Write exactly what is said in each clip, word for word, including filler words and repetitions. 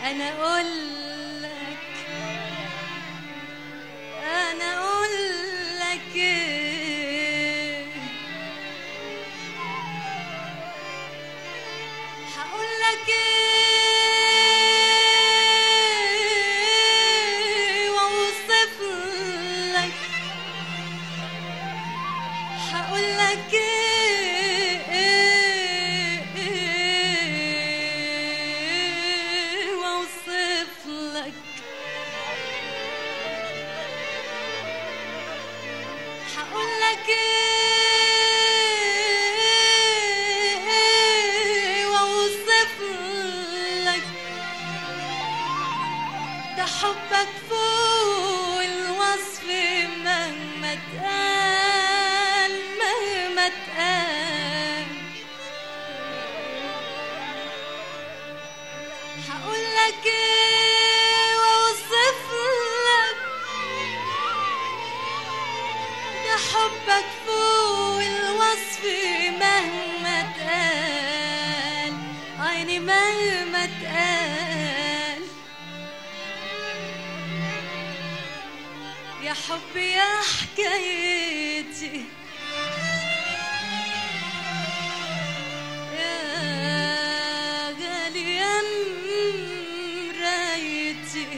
أنا أقول لك أنا أقول لك إيه، هقول لك إيه وأوصف لك، هقول لك إيه وأوصف لك، هقول لك إيه وأوصف لك، ده حبك فوق الوصف مهما اتقال مهما اتقال، هقول لك إيه وأوصف لك، ده حبك فوق الوصف مهما اتقال، عيني مهما اتقال، يا حبي يا حكايتي يا غالي يا مرايتي،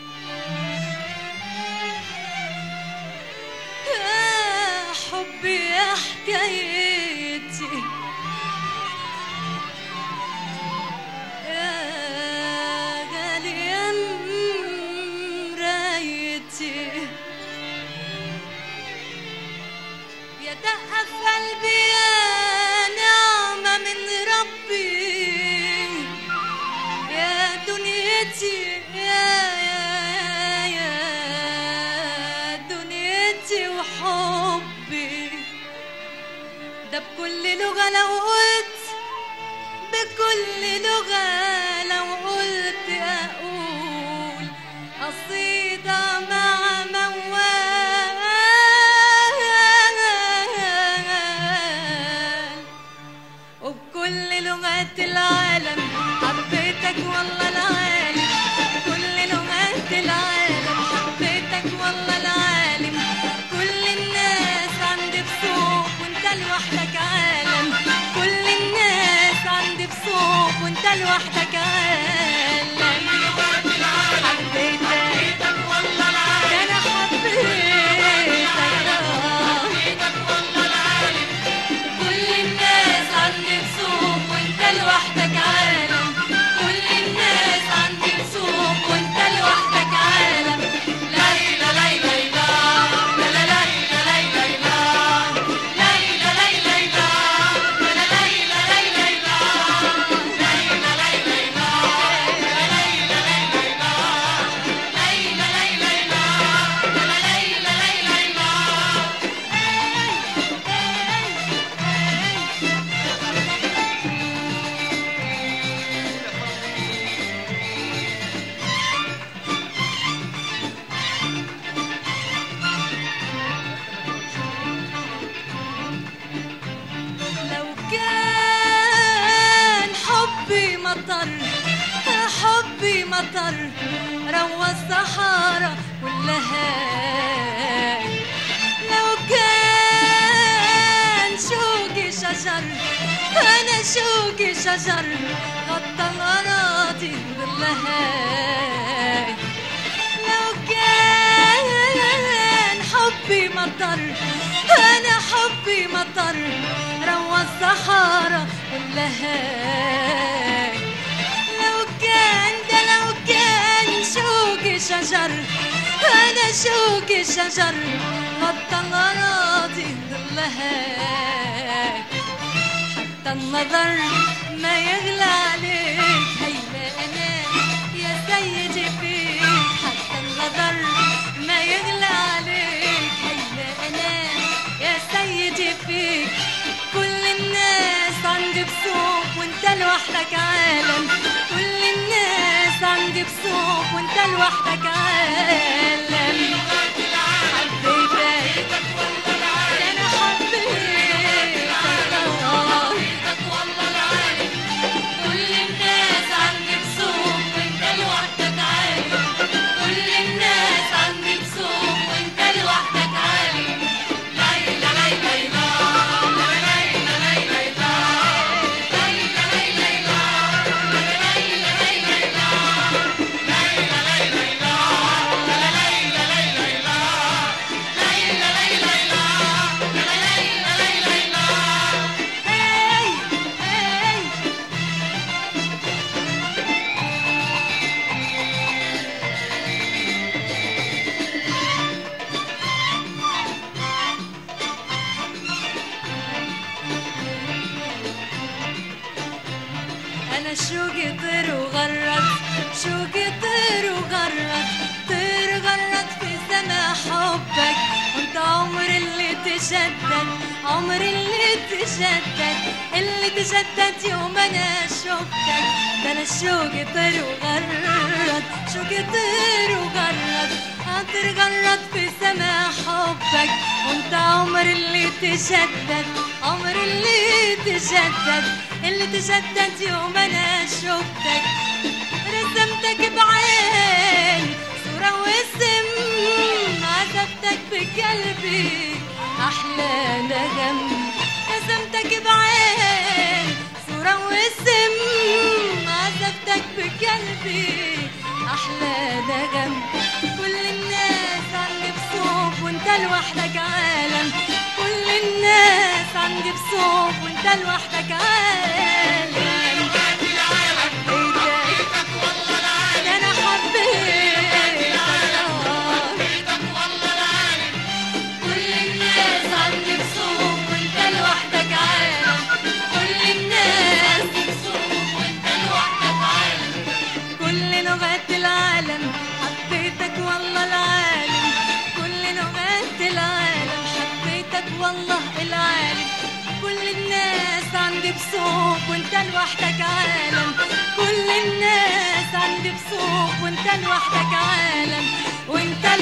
يا حبي يا حكايتي يا غالي يا مرايتي، يا دقة في قلبي يا نعمة من ربي، يا دنيتي يا يا يا دنيتي وحبي، ده بكل لغة لو قلت بكل لغة لو قلت أقول قصيدة مع موال، وبكل لغات العالم حبيتك والله العالم، بكل لغات العالم حبيتك والله العالم، كل الناس عندي بصوت وانت لوحدك عالم، كل الناس عندي بصوت وانت لوحدك عالم، حبيتك والله العالم، انا حبيتك حبيتك والله العالم، كل الناس عندي بصوت وانت لوحدك عالم، كل الناس عندي بصوت وانت لوحدك عالم، ليلى ليلى ليلى لا لا ليلى ليلى ليلى ليلى ليلى ليلى لا ليلى ليلى ليلى ليلى ليلى لو كان حبي مطر حبي مطر روى الصحارى كلها، لو كان شوقي شجر أنا شوقي شجر غطى الأراضي ظلها، لو كان حبي مطر أنا حبي مطر روى الصحارى كلها، لو كان ده لو كان شوقي شجر أنا شوقي شجر غطى الأراضي ظلها، حتى النظر ما يغلى عليك هيلا أنا يا سيدي فيك، حتى النظر ما يغلى عليك هيلا أنا يا سيدي فيك، كل الناس عندي بصوت وانت لوحدك عالم، كل الناس عندي بصوت وانت لوحدك عالم، حبيتك والله العالم، انا حبيتك والله العالم، كل الناس عندي بصوت وانت لوحدك انا شوقي طير وغرد، شوقي طير وغرد، طير غرد في سما حبك، وانت عمر اللي تجدد، عمر اللي تجدد، اللي تجدد يوم انا شفتك. ده انا شوقي طير وغرد، شوقي طير وغرد، طير غرد في سما حبك، وانت عمر اللي تجدد، عمر اللي تجدد، اللي تجدد يوم انا شفتك. رسمتك بعيني صورة واسم، عزفتك بقلبي احلى نغم. رسمتك بعيني صورة واسم، عزفتك بقلبي احلى نغم. كل الناس عندي بصوب وانت لوحدك عالم، كل الناس عندي بصوب وانت لوحدك عالم. حبيتك والله العالم، انا حبيتك والله العالم. كل الناس عندي بصوب وانت لوحدك عالم، كل الناس بصوب وانت لوحدك عالم. كل لغات العالم حبيتك والله العالم، كل لغات العالم حبيتك والله العالم. كل الناس عندي بصوب وانت لوحدك عالم، كل الناس عندي بصوب وانت لوحدك عالم، وانت